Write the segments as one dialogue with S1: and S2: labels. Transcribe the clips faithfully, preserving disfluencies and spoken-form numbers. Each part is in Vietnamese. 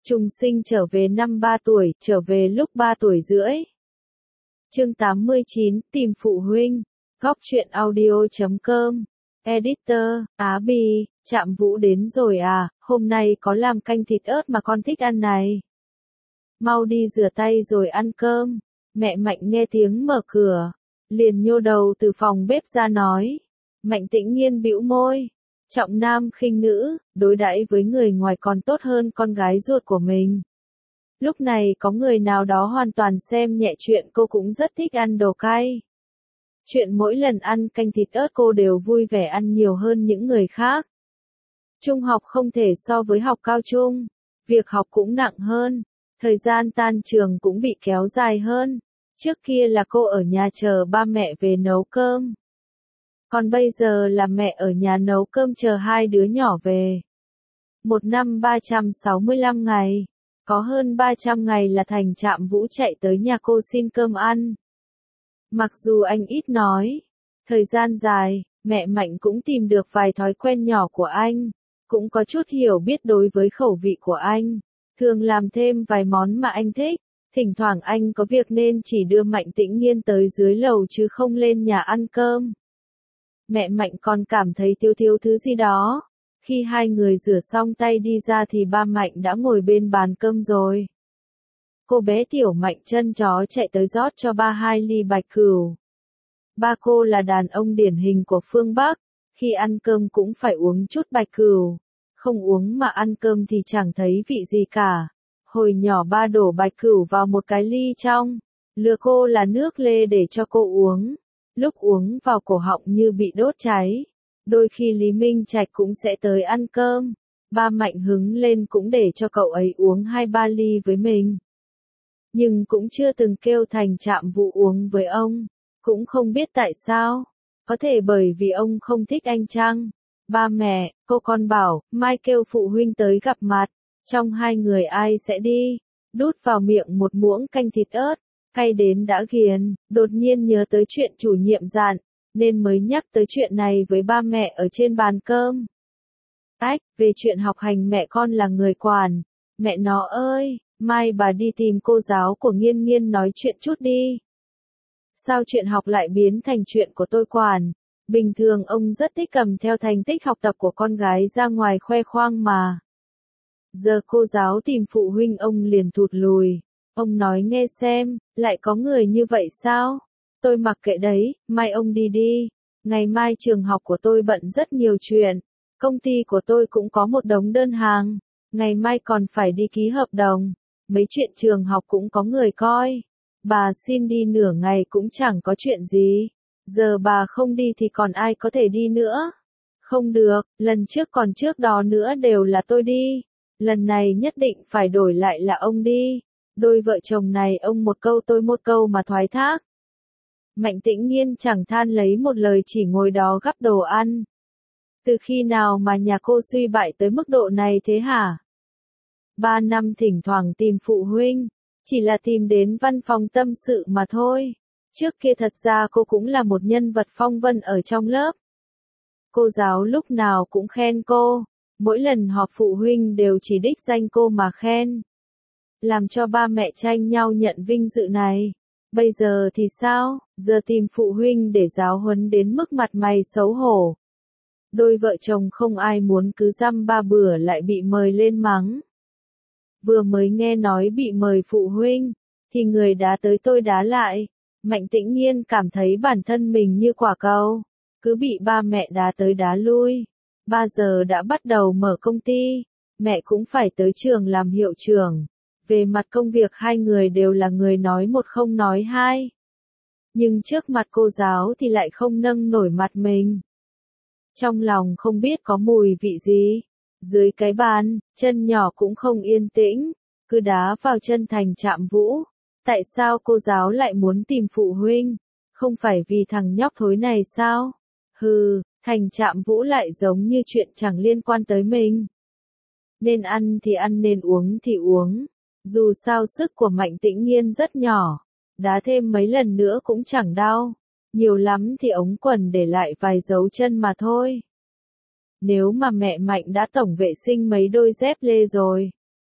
S1: Trùng sinh trở về năm ba tuổi, trở về lúc ba tuổi rưỡi. Chương tám mươi chín, tìm phụ huynh. Góc truyện audio chấm com. Editor, Á Bì, Trạm Vũ đến rồi à, hôm nay có làm canh thịt ớt mà con thích ăn này. Mau đi rửa tay rồi ăn cơm. Mẹ Mạnh nghe tiếng mở cửa, liền nhô đầu từ phòng bếp ra nói. Mạnh Tĩnh Nhiên bĩu môi. Trọng nam khinh nữ, đối đãi với người ngoài còn tốt hơn con gái ruột của mình. Lúc này có người nào đó hoàn toàn xem nhẹ chuyện cô cũng rất thích ăn đồ cay. Chuyện mỗi lần ăn canh thịt ớt cô đều vui vẻ ăn nhiều hơn những người khác. Trung học không thể so với học cao trung, việc học cũng nặng hơn, thời gian tan trường cũng bị kéo dài hơn. Trước kia là cô ở nhà chờ ba mẹ về nấu cơm. Còn bây giờ là mẹ ở nhà nấu cơm chờ hai đứa nhỏ về. Một năm ba trăm sáu mươi lăm ngày, có hơn ba trăm ngày là Thành Trạm Vũ chạy tới nhà cô xin cơm ăn. Mặc dù anh ít nói, thời gian dài, mẹ Mạnh cũng tìm được vài thói quen nhỏ của anh, cũng có chút hiểu biết đối với khẩu vị của anh, thường làm thêm vài món mà anh thích. Thỉnh thoảng anh có việc nên chỉ đưa Mạnh Tĩnh Nhiên tới dưới lầu chứ không lên nhà ăn cơm. Mẹ Mạnh còn cảm thấy thiếu thiếu thứ gì đó. Khi hai người rửa xong tay đi ra thì ba Mạnh đã ngồi bên bàn cơm rồi. Cô bé tiểu Mạnh chân chó chạy tới rót cho ba hai ly bạch cửu. Ba cô là đàn ông điển hình của phương Bắc, khi ăn cơm cũng phải uống chút bạch cửu. Không uống mà ăn cơm thì chẳng thấy vị gì cả. Hồi nhỏ ba đổ bạch cửu vào một cái ly trong, lừa cô là nước lê để cho cô uống. Lúc uống vào cổ họng như bị đốt cháy. Đôi khi Lý Minh Trạch cũng sẽ tới ăn cơm. Ba Mạnh hứng lên cũng để cho cậu ấy uống hai ba ly với mình. Nhưng cũng chưa từng kêu Thành Trạm Vũ uống với ông. Cũng không biết tại sao. Có thể bởi vì ông không thích anh chăng? Ba mẹ, cô con bảo, mai kêu phụ huynh tới gặp mặt. Trong hai người ai sẽ đi? Đút vào miệng một muỗng canh thịt ớt. Cay đến đã ghiền, đột nhiên nhớ tới chuyện chủ nhiệm dặn, nên mới nhắc tới chuyện này với ba mẹ ở trên bàn cơm. Ách, về chuyện học hành mẹ con là người quản. Mẹ nó ơi, mai bà đi tìm cô giáo của Nghiên Nghiên nói chuyện chút đi. Sao chuyện học lại biến thành chuyện của tôi quản? Bình thường ông rất thích cầm theo thành tích học tập của con gái ra ngoài khoe khoang mà. Giờ cô giáo tìm phụ huynh ông liền thụt lùi. Ông nói nghe xem, lại có người như vậy sao? Tôi mặc kệ đấy, mai ông đi đi. Ngày mai trường học của tôi bận rất nhiều chuyện. Công ty của tôi cũng có một đống đơn hàng. Ngày mai còn phải đi ký hợp đồng. Mấy chuyện trường học cũng có người coi. Bà xin đi nửa ngày cũng chẳng có chuyện gì. Giờ bà không đi thì còn ai có thể đi nữa? Không được, lần trước còn trước đó nữa đều là tôi đi. Lần này nhất định phải đổi lại là ông đi. Đôi vợ chồng này ông một câu tôi một câu mà thoái thác. Mạnh Tĩnh Nhiên chẳng than lấy một lời chỉ ngồi đó gắp đồ ăn. Từ khi nào mà nhà cô suy bại tới mức độ này thế hả? Ba năm thỉnh thoảng tìm phụ huynh, chỉ là tìm đến văn phòng tâm sự mà thôi. Trước kia thật ra cô cũng là một nhân vật phong vân ở trong lớp. Cô giáo lúc nào cũng khen cô, mỗi lần họp phụ huynh đều chỉ đích danh cô mà khen. Làm cho ba mẹ tranh nhau nhận vinh dự này. Bây giờ thì sao? Giờ tìm phụ huynh để giáo huấn đến mức mặt mày xấu hổ. Đôi vợ chồng không ai muốn cứ dăm ba bữa lại bị mời lên mắng. Vừa mới nghe nói bị mời phụ huynh, thì người đá tới tôi đá lại. Mạnh Tĩnh Nhiên cảm thấy bản thân mình như quả cầu, cứ bị ba mẹ đá tới đá lui. Ba giờ đã bắt đầu mở công ty, mẹ cũng phải tới trường làm hiệu trưởng. Về mặt công việc hai người đều là người nói một không nói hai. Nhưng trước mặt cô giáo thì lại không nâng nổi mặt mình. Trong lòng không biết có mùi vị gì. Dưới cái bàn, chân nhỏ cũng không yên tĩnh, cứ đá vào chân Thành Trạm Vũ. Tại sao cô giáo lại muốn tìm phụ huynh? Không phải vì thằng nhóc thối này sao? Hừ, Thành Trạm Vũ lại giống như chuyện chẳng liên quan tới mình. Nên ăn thì ăn, nên uống thì uống. Dù sao sức của Mạnh Tĩnh Nhiên rất nhỏ, đá thêm mấy lần nữa cũng chẳng đau, nhiều lắm thì ống quần để lại vài dấu chân mà thôi. Nếu mà mẹ Mạnh đã tổng vệ sinh mấy đôi dép lê rồi,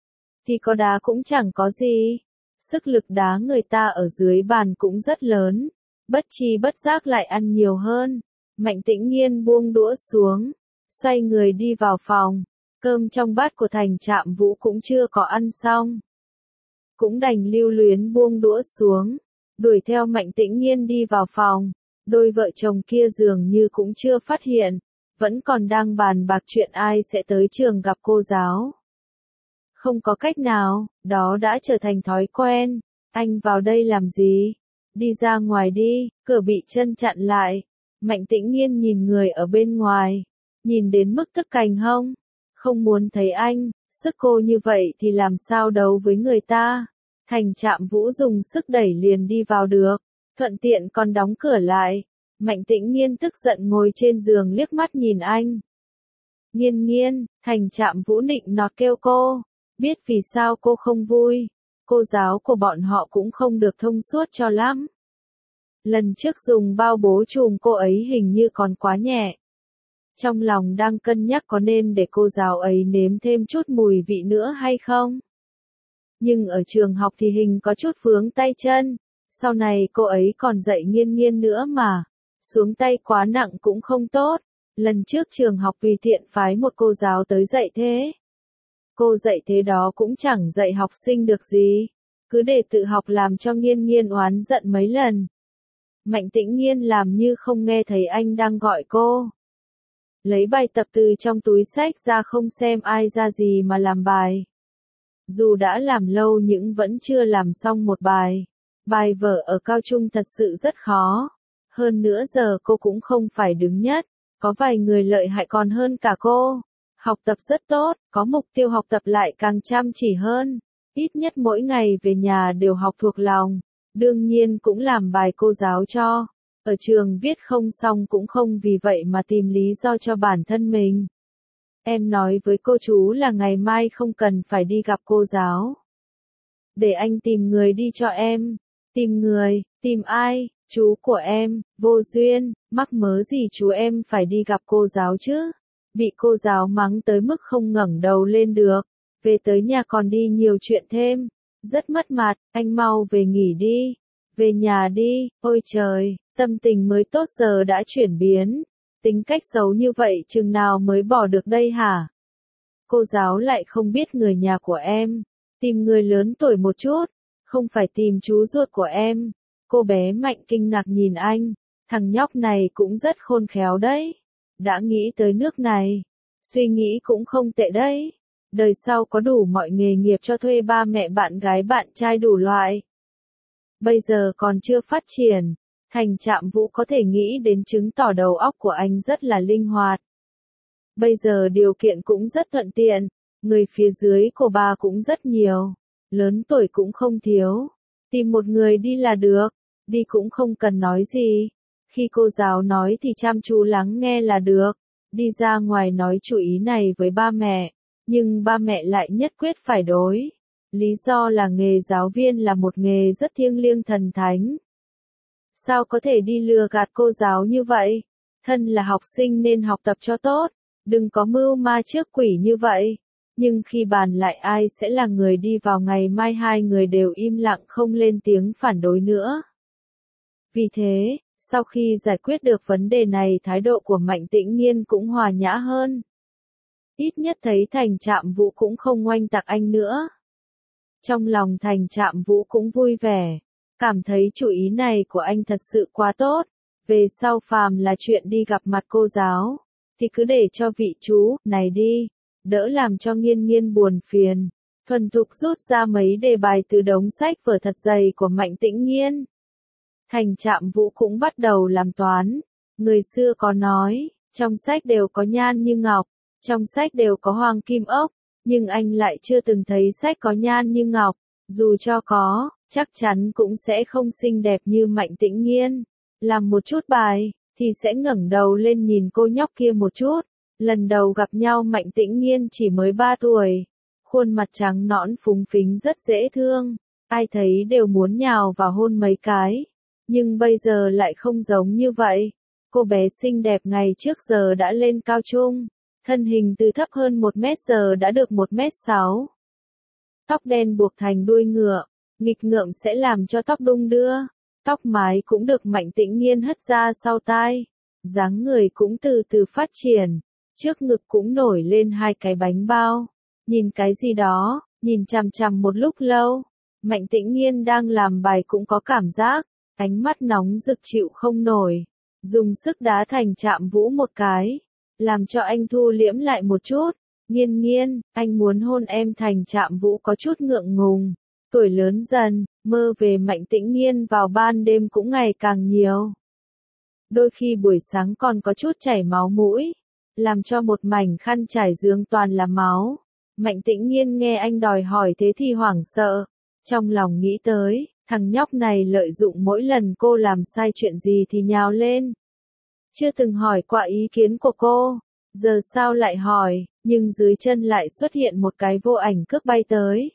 S1: thì có đá cũng chẳng có gì. Sức lực đá người ta ở dưới bàn cũng rất lớn, bất chi bất giác lại ăn nhiều hơn. Mạnh Tĩnh Nghiên buông đũa xuống, xoay người đi vào phòng, cơm trong bát của Thành Trạm Vũ cũng chưa có ăn xong. Cũng đành lưu luyến buông đũa xuống, đuổi theo Mạnh Tĩnh Nghiên đi vào phòng, đôi vợ chồng kia dường như cũng chưa phát hiện, vẫn còn đang bàn bạc chuyện ai sẽ tới trường gặp cô giáo. Không có cách nào, đó đã trở thành thói quen. Anh vào đây làm gì? Đi ra ngoài đi, cửa bị chân chặn lại. Mạnh Tĩnh Nghiên nhìn người ở bên ngoài, nhìn đến mức tức cành hông. Không muốn thấy anh, sức cô như vậy thì làm sao đấu với người ta. Thành Trạm Vũ dùng sức đẩy liền đi vào được, thuận tiện còn đóng cửa lại. Mạnh Tĩnh Nghiên tức giận ngồi trên giường liếc mắt nhìn anh. Nghiên Nghiên, Thành Trạm Vũ nịnh nọt kêu cô, biết vì sao cô không vui. Cô giáo của bọn họ cũng không được thông suốt cho lắm. Lần trước dùng bao bố trùm cô ấy hình như còn quá nhẹ. Trong lòng đang cân nhắc có nên để cô giáo ấy nếm thêm chút mùi vị nữa hay không. Nhưng ở trường học thì hình có chút vướng tay chân. Sau này cô ấy còn dạy Nghiên Nghiên nữa mà. Xuống tay quá nặng cũng không tốt. Lần trước trường học tùy tiện phái một cô giáo tới dạy thế. Cô dạy thế đó cũng chẳng dạy học sinh được gì. Cứ để tự học làm cho Nghiên Nghiên oán giận mấy lần. Mạnh Tĩnh Nghiên làm như không nghe thấy anh đang gọi cô. Lấy bài tập từ trong túi xách ra không xem ai ra gì mà làm bài. Dù đã làm lâu nhưng vẫn chưa làm xong một bài. Bài vở ở cao trung thật sự rất khó. Hơn nữa giờ cô cũng không phải đứng nhất. Có vài người lợi hại còn hơn cả cô. Học tập rất tốt, có mục tiêu học tập lại càng chăm chỉ hơn. Ít nhất mỗi ngày về nhà đều học thuộc lòng. Đương nhiên cũng làm bài cô giáo cho. Ở trường viết không xong cũng không vì vậy mà tìm lý do cho bản thân mình. Em nói với cô chú là ngày mai không cần phải đi gặp cô giáo. Để anh tìm người đi cho em. Tìm người, tìm ai? Chú của em, vô duyên, mắc mớ gì chú em phải đi gặp cô giáo chứ? Bị cô giáo mắng tới mức không ngẩng đầu lên được. Về tới nhà còn đi nhiều chuyện thêm. Rất mất mặt, anh mau về nghỉ đi. Về nhà đi, ôi trời, tâm tình mới tốt giờ đã chuyển biến. Tính cách xấu như vậy chừng nào mới bỏ được đây hả? Cô giáo lại không biết người nhà của em. Tìm người lớn tuổi một chút, không phải tìm chú ruột của em. Cô bé Mạnh kinh ngạc nhìn anh. Thằng nhóc này cũng rất khôn khéo đấy. Đã nghĩ tới nước này. Suy nghĩ cũng không tệ đấy. Đời sau có đủ mọi nghề nghiệp cho thuê ba mẹ bạn gái bạn trai đủ loại. Bây giờ còn chưa phát triển. Thành Trạm Vũ có thể nghĩ đến chứng tỏ đầu óc của anh rất là linh hoạt. Bây giờ điều kiện cũng rất thuận tiện. Người phía dưới của bà cũng rất nhiều. Lớn tuổi cũng không thiếu. Tìm một người đi là được. Đi cũng không cần nói gì. Khi cô giáo nói thì chăm chú lắng nghe là được. Đi ra ngoài nói chủ ý này với ba mẹ. Nhưng ba mẹ lại nhất quyết phải đối. Lý do là nghề giáo viên là một nghề rất thiêng liêng thần thánh. Sao có thể đi lừa gạt cô giáo như vậy? Thân là học sinh nên học tập cho tốt. Đừng có mưu ma trước quỷ như vậy. Nhưng khi bàn lại ai sẽ là người đi vào ngày mai hai người đều im lặng không lên tiếng phản đối nữa. Vì thế, sau khi giải quyết được vấn đề này thái độ của Mạnh Tĩnh Nghiên cũng hòa nhã hơn. Ít nhất thấy Thành Trạm Vũ cũng không oanh tạc anh nữa. Trong lòng Thành Trạm Vũ cũng vui vẻ. Cảm thấy chủ ý này của anh thật sự quá tốt. Về sau phàm là chuyện đi gặp mặt cô giáo. Thì cứ để cho vị chú này đi. Đỡ làm cho Nghiên Nghiên buồn phiền. Thuần thục rút ra mấy đề bài từ đống sách vở thật dày của Mạnh Tĩnh Nghiên. Thành Trạm Vũ cũng bắt đầu làm toán. Người xưa có nói, trong sách đều có nhan như ngọc, trong sách đều có hoàng kim ốc, nhưng anh lại chưa từng thấy sách có nhan như ngọc, dù cho có, chắc chắn cũng sẽ không xinh đẹp như Mạnh Tĩnh Nghiên. Làm một chút bài, thì sẽ ngẩng đầu lên nhìn cô nhóc kia một chút. Lần đầu gặp nhau Mạnh Tĩnh Nghiên chỉ mới ba tuổi, khuôn mặt trắng nõn phúng phính rất dễ thương, ai thấy đều muốn nhào vào hôn mấy cái. Nhưng bây giờ lại không giống như vậy. Cô bé xinh đẹp ngày trước giờ đã lên cao trung. Thân hình từ thấp hơn một mét giờ đã được một mét sáu. Tóc đen buộc thành đuôi ngựa, nghịch ngợm sẽ làm cho tóc đung đưa. Tóc mái cũng được Mạnh Tĩnh Nghiên hất ra sau tai. Dáng người cũng từ từ phát triển. Trước ngực cũng nổi lên hai cái bánh bao. Nhìn cái gì đó, nhìn chằm chằm một lúc lâu. Mạnh Tĩnh Nghiên đang làm bài cũng có cảm giác. Ánh mắt nóng rực chịu không nổi. Dùng sức đá Thành Trạm Vũ một cái. Làm cho anh thu liễm lại một chút. Nghiên nghiên, anh muốn hôn em. Thành Trạm Vũ có chút ngượng ngùng. Tuổi lớn dần, mơ về Mạnh Tĩnh Nghiên vào ban đêm cũng ngày càng nhiều. Đôi khi buổi sáng còn có chút chảy máu mũi. Làm cho một mảnh khăn trải giường toàn là máu. Mạnh Tĩnh Nghiên nghe anh đòi hỏi thế thì hoảng sợ. Trong lòng nghĩ tới, thằng nhóc này lợi dụng mỗi lần cô làm sai chuyện gì thì nhào lên. Chưa từng hỏi qua ý kiến của cô. Giờ sao lại hỏi, nhưng dưới chân lại xuất hiện một cái vô ảnh cước bay tới.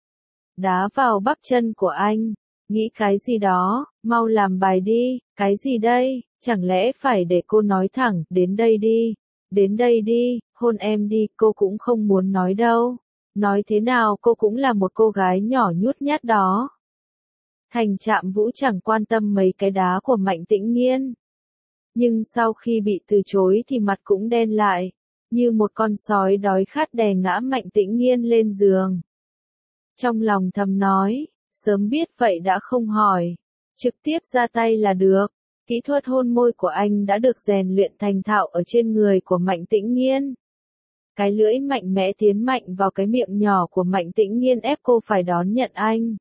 S1: Đá vào bắp chân của anh. Nghĩ cái gì đó, mau làm bài đi, cái gì đây, chẳng lẽ phải để cô nói thẳng, đến đây đi, đến đây đi, hôn em đi, cô cũng không muốn nói đâu. Nói thế nào cô cũng là một cô gái nhỏ nhút nhát đó. Thành Trạm Vũ chẳng quan tâm mấy cái đá của Mạnh Tĩnh Nghiên. Nhưng sau khi bị từ chối thì mặt cũng đen lại, như một con sói đói khát đè ngã Mạnh Tĩnh Nghiên lên giường. Trong lòng thầm nói, sớm biết vậy đã không hỏi, trực tiếp ra tay là được. Kỹ thuật hôn môi của anh đã được rèn luyện thành thạo ở trên người của Mạnh Tĩnh Nghiên. Cái lưỡi mạnh mẽ tiến mạnh vào cái miệng nhỏ của Mạnh Tĩnh Nghiên ép cô phải đón nhận anh.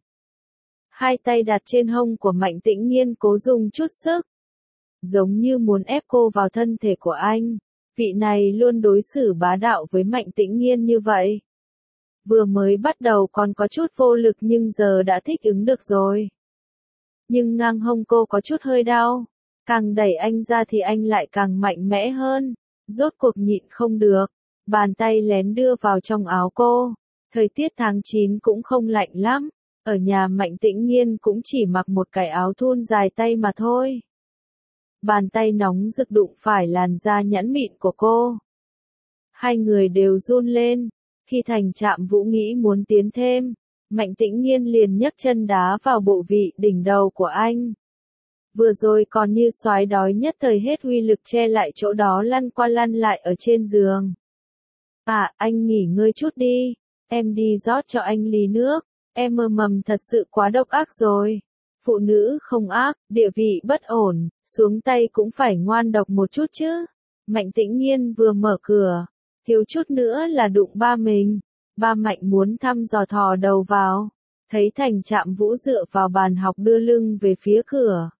S1: Hai tay đặt trên hông của Mạnh Tĩnh Nghiên cố dùng chút sức. Giống như muốn ép cô vào thân thể của anh. Vị này luôn đối xử bá đạo với Mạnh Tĩnh Nghiên như vậy. Vừa mới bắt đầu còn có chút vô lực nhưng giờ đã thích ứng được rồi. Nhưng ngang hông cô có chút hơi đau. Càng đẩy anh ra thì anh lại càng mạnh mẽ hơn. Rốt cuộc nhịn không được. Bàn tay lén đưa vào trong áo cô. Thời tiết tháng chín cũng không lạnh lắm. Ở nhà Mạnh Tĩnh Nghiên cũng chỉ mặc một cái áo thun dài tay mà thôi. Bàn tay nóng rực đụng phải làn da nhẵn mịn của cô. Hai người đều run lên. Khi Thành Trạm Vũ nghĩ muốn tiến thêm, Mạnh Tĩnh Nghiên liền nhấc chân đá vào bộ vị đỉnh đầu của anh. Vừa rồi còn như soái đói nhất thời hết uy lực che lại chỗ đó lăn qua lăn lại ở trên giường. À, anh nghỉ ngơi chút đi, em đi rót cho anh ly nước, em mơ mầm thật sự quá độc ác rồi. Phụ nữ không ác, địa vị bất ổn, xuống tay cũng phải ngoan độc một chút chứ. Mạnh Tĩnh Nghiên vừa mở cửa, thiếu chút nữa là đụng ba mình. Ba Mạnh muốn thăm dò thò đầu vào, thấy Thành Trạm Vũ dựa vào bàn học đưa lưng về phía cửa.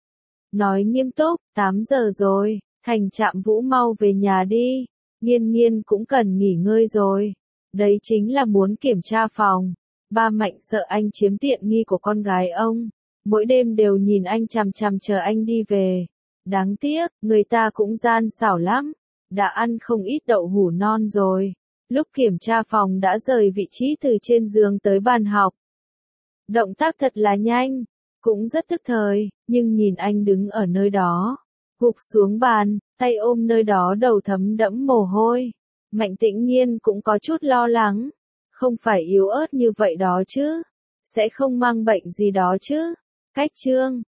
S1: Nói nghiêm túc, tám giờ rồi, Thành Trạm Vũ mau về nhà đi, Nghiên Nghiên cũng cần nghỉ ngơi rồi. Đấy chính là muốn kiểm tra phòng. Ba Mạnh sợ anh chiếm tiện nghi của con gái ông. Mỗi đêm đều nhìn anh chằm chằm chờ anh đi về. Đáng tiếc, người ta cũng gian xảo lắm. Đã ăn không ít đậu hũ non rồi. Lúc kiểm tra phòng đã rời vị trí từ trên giường tới bàn học. Động tác thật là nhanh, cũng rất tức thời, nhưng nhìn anh đứng ở nơi đó, gục xuống bàn, tay ôm nơi đó đầu thấm đẫm mồ hôi. Mạnh Tĩnh Nghiên cũng có chút lo lắng. Không phải yếu ớt như vậy đó chứ. Sẽ không mang bệnh gì đó chứ. Cách chương